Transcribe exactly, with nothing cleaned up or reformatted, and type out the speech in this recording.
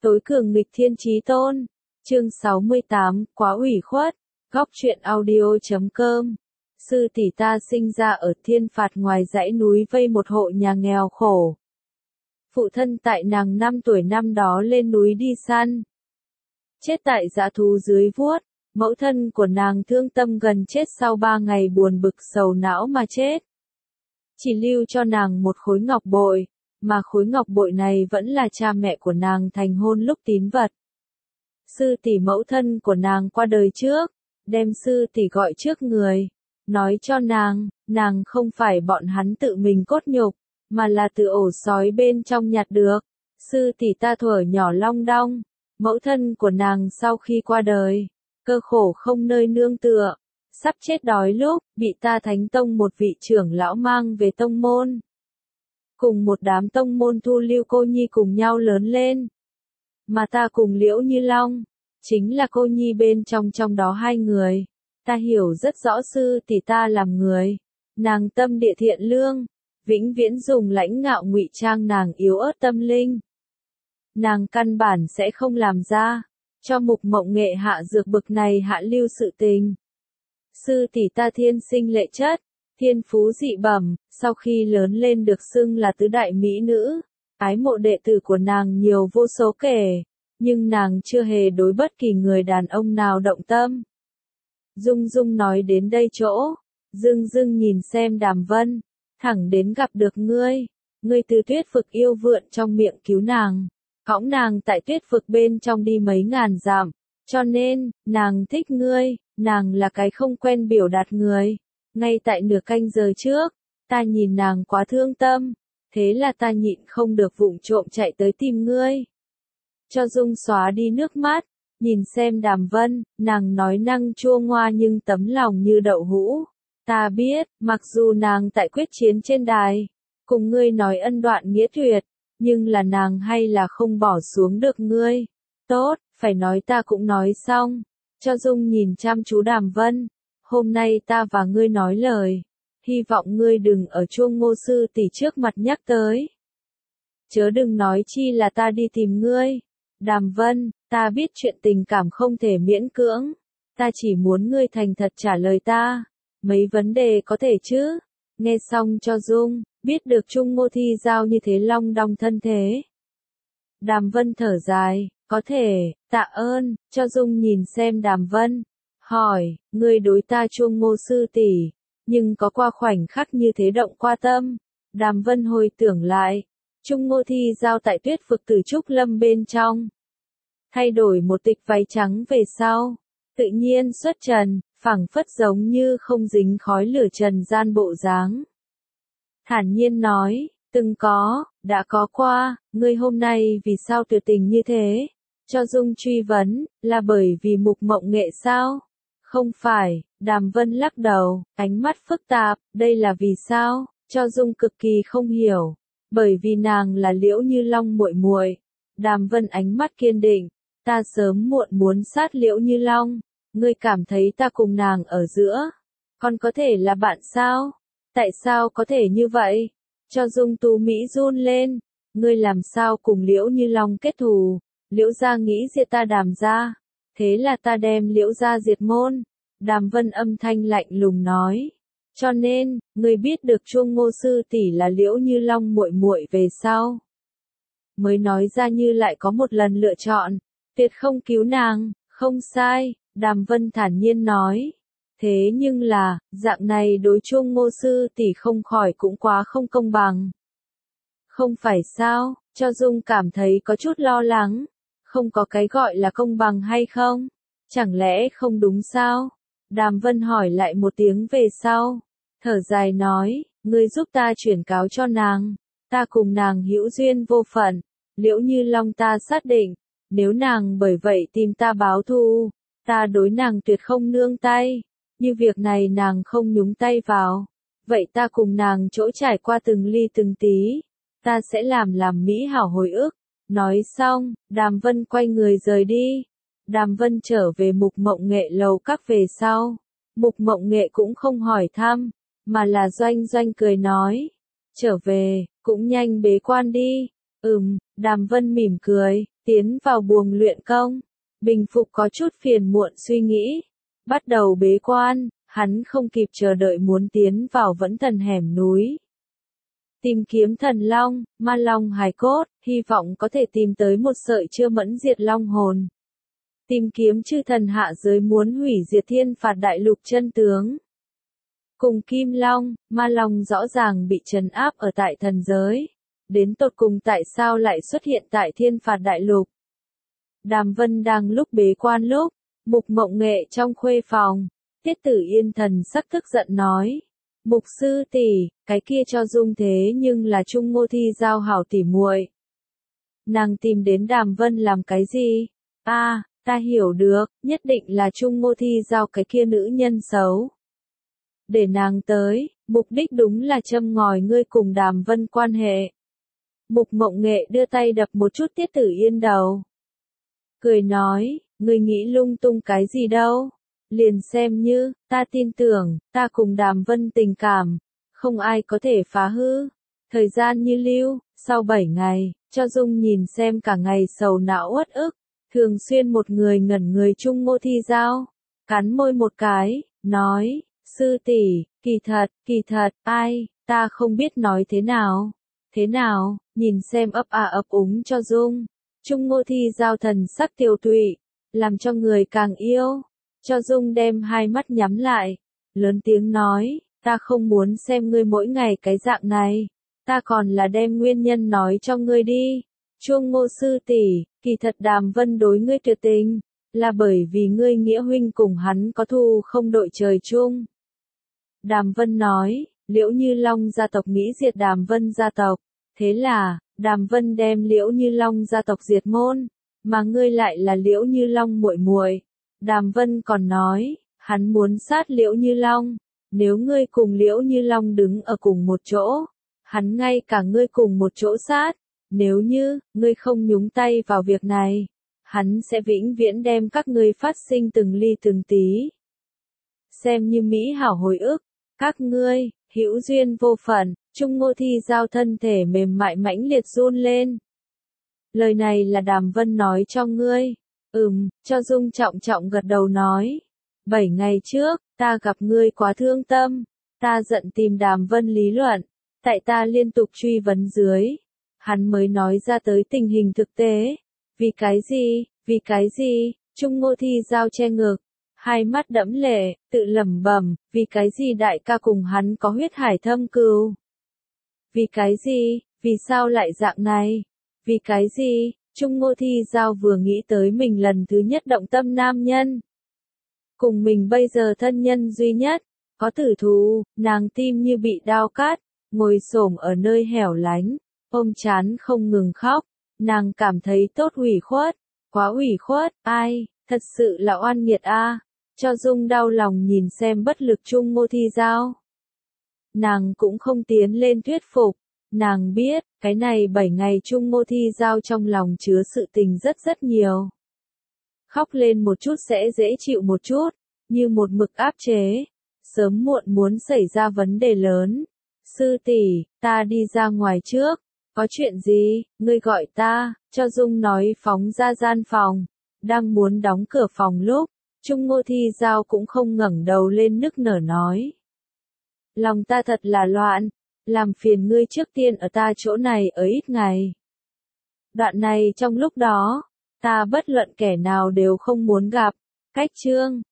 Tối cường nghịch thiên chí tôn. Chương sáu mươi tám, quá ủy khuất. Góc truyện audio chấm com. Sư tỷ ta sinh ra ở Thiên Phạt ngoài dãy núi vây một hộ nhà nghèo khổ. Phụ thân tại nàng năm tuổi năm đó lên núi đi săn. Chết tại dã thú dưới vuốt. Mẫu thân của nàng thương tâm gần chết sau ba ngày buồn bực sầu não mà chết. Chỉ lưu cho nàng một khối ngọc bội, mà khối ngọc bội này vẫn là cha mẹ của nàng thành hôn lúc tín vật. Sư tỷ mẫu thân của nàng qua đời trước, đem sư tỷ gọi trước người, nói cho nàng, nàng không phải bọn hắn tự mình cốt nhục, mà là từ ổ sói bên trong nhặt được. Sư tỷ ta thuở nhỏ long đong, mẫu thân của nàng sau khi qua đời, cơ khổ không nơi nương tựa, sắp chết đói lúc, bị ta Thánh Tông một vị trưởng lão mang về tông môn. Cùng một đám tông môn thu lưu cô nhi cùng nhau lớn lên. Mà ta cùng Liễu Như Long, chính là cô nhi bên trong trong đó hai người. Ta hiểu rất rõ sư tỷ ta làm người. Nàng tâm địa thiện lương, vĩnh viễn dùng lãnh ngạo ngụy trang nàng yếu ớt tâm linh. Nàng căn bản sẽ không làm ra, cho Mục Mộng Nghệ hạ dược bực này hạ lưu sự tình. Sư tỷ ta thiên sinh lệ chất, thiên phú dị bẩm, sau khi lớn lên được xưng là tứ đại mỹ nữ, ái mộ đệ tử của nàng nhiều vô số kể, nhưng nàng chưa hề đối bất kỳ người đàn ông nào động tâm. Dung Dung nói đến đây chỗ, dưng dưng nhìn xem Đàm Vân, thẳng đến gặp được ngươi, ngươi từ tuyết vực yêu vượn trong miệng cứu nàng, cõng nàng tại tuyết vực bên trong đi mấy ngàn dặm, cho nên, nàng thích ngươi, nàng là cái không quen biểu đạt người. Ngay tại nửa canh giờ trước, ta nhìn nàng quá thương tâm, thế là ta nhịn không được vụng trộm chạy tới tìm ngươi. Cho Dung xóa đi nước mắt, nhìn xem Đàm Vân, nàng nói năng chua ngoa nhưng tấm lòng như đậu hũ. Ta biết, mặc dù nàng tại quyết chiến trên đài, cùng ngươi nói ân đoạn nghĩa tuyệt, nhưng là nàng hay là không bỏ xuống được ngươi. Tốt, phải nói ta cũng nói xong. Cho Dung nhìn chăm chú Đàm Vân. Hôm nay ta và ngươi nói lời, hy vọng ngươi đừng ở Chuông Ngô sư tỷ trước mặt nhắc tới. Chớ đừng nói chi là ta đi tìm ngươi. Đàm Vân, ta biết chuyện tình cảm không thể miễn cưỡng, ta chỉ muốn ngươi thành thật trả lời ta, mấy vấn đề có thể chứ? Nghe xong Cho Dung, biết được Trung Ngô Thi Giao như thế long đong thân thế. Đàm Vân thở dài, có thể, tạ ơn. Cho Dung nhìn xem Đàm Vân, hỏi, ngươi đối ta Chuông Ngô sư tỷ, nhưng có qua khoảnh khắc như thế động qua tâm. Đàm Vân hồi tưởng lại, Trung Ngô Thi Giao tại tuyết vực Tử Trúc Lâm bên trong, thay đổi một tịch váy trắng về sau, tự nhiên xuất trần, phảng phất giống như không dính khói lửa trần gian bộ dáng. Thản nhiên nói, từng có, đã có qua, ngươi hôm nay vì sao tuyệt tình như thế? Cho Dung truy vấn, là bởi vì Mục Mộng Nghệ sao? Không phải. Đàm Vân lắc đầu, ánh mắt phức tạp, đây là vì sao? Cho Dung cực kỳ không hiểu, bởi vì nàng là Liễu Như Long muội muội. Đàm Vân ánh mắt kiên định, ta sớm muộn muốn sát Liễu Như Long, ngươi cảm thấy ta cùng nàng ở giữa, còn có thể là bạn sao? Tại sao có thể như vậy? Cho Dung tú mỹ run lên, ngươi làm sao cùng Liễu Như Long kết thù? Liễu gia nghĩ diệt ta Đàm gia, thế là ta đem Liễu gia diệt môn. Đàm Vân âm thanh lạnh lùng nói, cho nên, ngươi biết được Chuông Ngô sư tỷ là Liễu Như Long muội muội về sau, mới nói ra như lại có một lần lựa chọn, tuyệt không cứu nàng. Không sai, Đàm Vân thản nhiên nói. Thế nhưng là, dạng này đối Chuông Ngô sư tỷ không khỏi cũng quá không công bằng. Không phải sao? Cho Dung cảm thấy có chút lo lắng. Không có cái gọi là công bằng hay không? Chẳng lẽ không đúng sao? Đàm Vân hỏi lại một tiếng về sau. Thở dài nói, ngươi giúp ta chuyển cáo cho nàng. Ta cùng nàng hữu duyên vô phận. Liễu Như Long ta xác định, nếu nàng bởi vậy tìm ta báo thù, ta đối nàng tuyệt không nương tay. Như việc này nàng không nhúng tay vào, vậy ta cùng nàng chỗ trải qua từng ly từng tí, ta sẽ làm làm mỹ hảo hồi ức. Nói xong, Đàm Vân quay người rời đi. Đàm Vân trở về Mục Mộng Nghệ lầu các về sau. Mục Mộng Nghệ cũng không hỏi thăm, mà là doanh doanh cười nói. Trở về, cũng nhanh bế quan đi. Ừm, Đàm Vân mỉm cười, tiến vào buồng luyện công. Bình Phục có chút phiền muộn suy nghĩ, bắt đầu bế quan, hắn không kịp chờ đợi muốn tiến vào vẫn thần hẻm núi. Tìm kiếm thần long, ma long hài cốt, hy vọng có thể tìm tới một sợi chưa mẫn diệt long hồn. Tìm kiếm chư thần hạ giới muốn hủy diệt thiên phạt đại lục chân tướng. Cùng Kim Long, Ma Long rõ ràng bị trấn áp ở tại thần giới. Đến tột cùng tại sao lại xuất hiện tại thiên phạt đại lục? Đàm Vân đang lúc bế quan lúc, Mục Mộng Nghệ trong khuê phòng, Tiết Tử Yên thần sắc tức giận nói. Mục sư tỷ, cái kia cho Dung thế nhưng là Trung Ngô Thi giao hảo tỉ muội. Nàng tìm đến Đàm Vân làm cái gì? A, à, ta hiểu được, nhất định là Trung Ngô Thi giao cái kia nữ nhân xấu. Để nàng tới, mục đích đúng là châm ngòi ngươi cùng Đàm Vân quan hệ. Mục Mộng Nghệ đưa tay đập một chút Tiết Tử Yên đầu. Cười nói, ngươi nghĩ lung tung cái gì đâu. Liền xem như, ta tin tưởng, ta cùng Đàm Vân tình cảm, không ai có thể phá hư. Thời gian như lưu, sau bảy ngày, cho Dung nhìn xem cả ngày sầu não uất ức, thường xuyên một người ngẩn người Trung Ngô Thi giao, cắn môi một cái, nói, sư tỷ, kỳ thật, kỳ thật, ai, ta không biết nói thế nào, thế nào, nhìn xem ấp à ấp úng cho Dung. Trung Ngô Thi giao thần sắc tiêu tụy, làm cho người càng yêu. Cho Dung đem hai mắt nhắm lại, lớn tiếng nói, ta không muốn xem ngươi mỗi ngày cái dạng này, ta còn là đem nguyên nhân nói cho ngươi đi. Trung Ngô sư tỷ, kỳ thật Đàm Vân đối ngươi tuyệt tình, là bởi vì ngươi nghĩa huynh cùng hắn có thù không đội trời chung. Đàm Vân nói, Liễu Như Long gia tộc nghĩ diệt Đàm Vân gia tộc, thế là, Đàm Vân đem Liễu Như Long gia tộc diệt môn, mà ngươi lại là Liễu Như Long muội muội. Đàm Vân còn nói, hắn muốn sát Liễu Như Long, nếu ngươi cùng Liễu Như Long đứng ở cùng một chỗ, hắn ngay cả ngươi cùng một chỗ sát, nếu như, ngươi không nhúng tay vào việc này, hắn sẽ vĩnh viễn đem các ngươi phát sinh từng ly từng tí. Xem như mỹ hảo hồi ức, các ngươi, hữu duyên vô phận. Trung Ngô Thi giao thân thể mềm mại mãnh liệt run lên. Lời này là Đàm Vân nói cho ngươi. Ừm, cho Dung trọng trọng gật đầu nói. Bảy ngày trước, ta gặp ngươi quá thương tâm. Ta giận tìm Đàm Vân lý luận. Tại ta liên tục truy vấn dưới. Hắn mới nói ra tới tình hình thực tế. Vì cái gì, vì cái gì, Trung Ngô Thi giao che ngực. Hai mắt đẫm lệ, tự lẩm bẩm, vì cái gì đại ca cùng hắn có huyết hải thâm cừu. Vì cái gì, vì sao lại dạng này? Vì cái gì? Trung Ngô Thi giao vừa nghĩ tới mình lần thứ nhất động tâm nam nhân. Cùng mình bây giờ thân nhân duy nhất, có tử thù, nàng tim như bị đao cắt, ngồi xổm ở nơi hẻo lánh, ôm chán không ngừng khóc, nàng cảm thấy tốt ủy khuất, quá ủy khuất, ai, thật sự là oan nghiệt a. Cho Dung đau lòng nhìn xem bất lực Trung Ngô Thi giao. Nàng cũng không tiến lên thuyết phục, nàng biết, cái này bảy ngày Trung Ngô Thi giao trong lòng chứa sự tình rất rất nhiều. Khóc lên một chút sẽ dễ chịu một chút, như một mực áp chế, sớm muộn muốn xảy ra vấn đề lớn. Sư tỷ, ta đi ra ngoài trước, có chuyện gì, ngươi gọi ta, cho Dung nói phóng ra gian phòng, đang muốn đóng cửa phòng lúc, Trung Ngô Thi giao cũng không ngẩng đầu lên nức nở nói. Lòng ta thật là loạn, làm phiền ngươi trước tiên ở ta chỗ này ở ít ngày. Đoạn này trong lúc đó, ta bất luận kẻ nào đều không muốn gặp, cách chương.